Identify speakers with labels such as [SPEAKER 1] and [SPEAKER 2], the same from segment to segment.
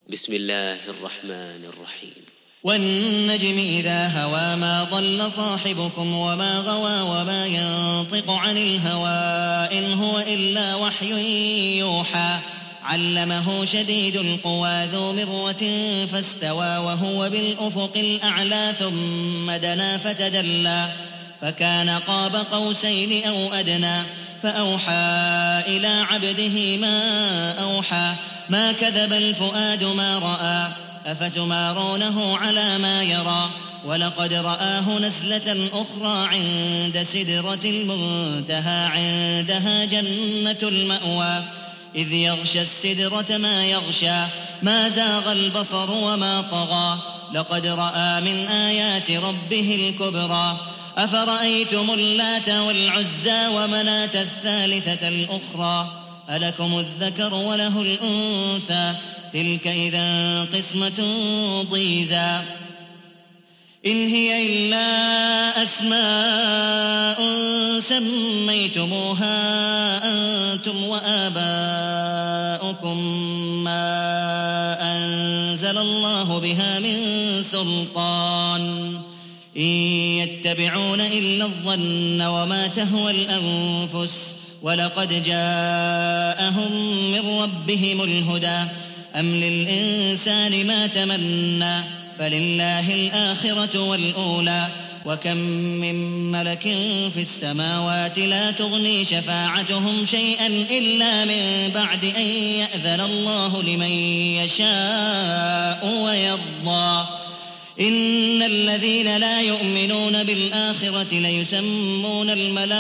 [SPEAKER 1] بسم الله الرحمن الرحيم.
[SPEAKER 2] والنجم إذا هوى ما ضل صاحبكم وما غوى وما ينطق عن الهوى إن هو إلا وحي يوحى علمه شديد القوى ذو مرة فاستوى وهو بالأفق الأعلى ثم دنا فتدلى فكان قاب قوسين أو أدنى فأوحى إلى عبده ما أوحى ما كذب الفؤاد ما رأى أفتمارونه على ما يرى ولقد رآه نزلة أخرى عند سدرة المنتهى عندها جنة المأوى إذ يغشى السدرة ما يغشى ما زاغ البصر وما طغى لقد رأى من آيات ربه الكبرى أفرأيتم اللات والعزى ومناة الثالثة الأخرى ألكم الذكر وله الأنثى تلك إذا قسمة ضيزى إن هي إلا أسماء سميتموها أنتم وآباؤكم ما أنزل الله بها من سلطان إن يتبعون إلا الظن وما تهوى الأنفس ولقد جاءهم من ربهم الهدى أم للإنسان ما تمنى فلله الآخرة والأولى وكم من ملك في السماوات لا تغني شفاعتهم شيئا إلا من بعد أن يأذن الله لمن يشاء ويرضى إن الذين لا يؤمنون بالآخرة ليسمون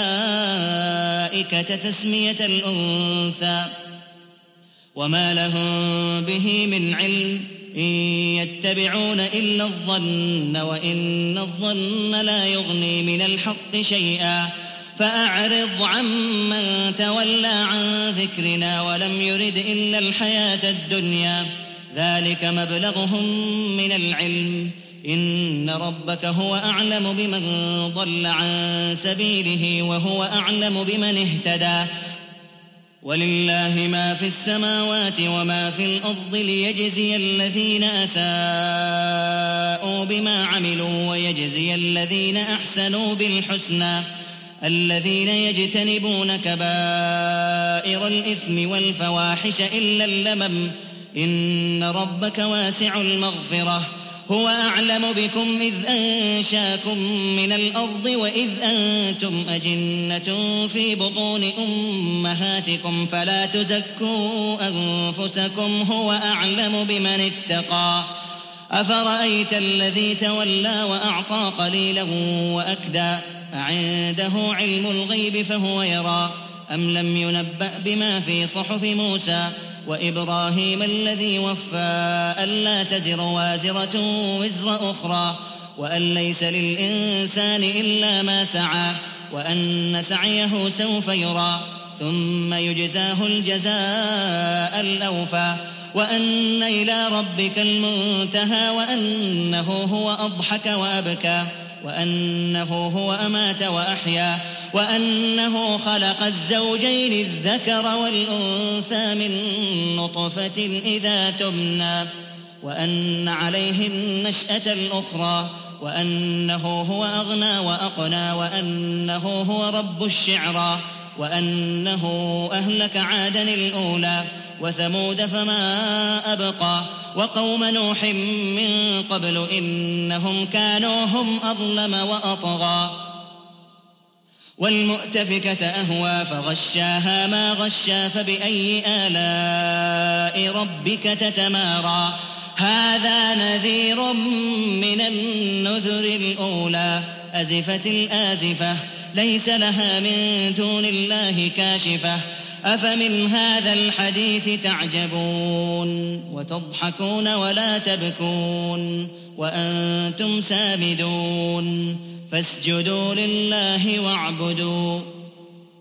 [SPEAKER 2] الملائكة تسمية الأنثى وما لهم به من علم إن يتبعون إلا الظن وإن الظن لا يغني من الحق شيئا فأعرض عمن تولى عن ذكرنا ولم يرد إلا الحياة الدنيا ذلك مبلغهم من العلم إن ربك هو أعلم بمن ضل عن سبيله وهو أعلم بمن اهتدى ولله ما في السماوات وما في الأرض ليجزي الذين أساءوا بما عملوا ويجزي الذين أحسنوا بالحسنى الذين يجتنبون كبائر الإثم والفواحش إلا اللمم إن ربك واسع المغفرة هو أعلم بكم إذ أنشاكم من الأرض وإذ أنتم أجنة في بطون أمهاتكم فلا تزكوا أنفسكم هو أعلم بمن اتقى أفرأيت الذي تولى وأعطى قليلا وأكدى أعنده علم الغيب فهو يرى أم لم ينبأ بما في صحف موسى وإبراهيم الذي وفى ألا تزر وازرة وزر أخرى وأن ليس للإنسان إلا ما سعى وأن سعيه سوف يرى ثم يجزاه الجزاء الأوفى وأن إلى ربك المنتهى وأنه هو أضحك وأبكى وأنه هو أمات وأحيا وأنه خلق الزوجين الذكر والأنثى من نطفة إذا تمنى وأن عليه النشأة الأخرى وأنه هو أغنى وأقنى وأنه هو رب الشعرى وأنه أهلك عادا الأولى وثمود فما أبقى وقوم نوح من قبل إنهم كانوا هم أظلم وأطغى والمؤتفكة أهوى فغشاها ما غشا فبأي آلاء ربك تتمارى هذا نذير من النذر الأولى أزفت الآزفة ليس لها من دون الله كاشفة أفمن هذا الحديث تعجبون وتضحكون ولا تبكون وأنتم سامدون فاسجدوا لله واعبدوا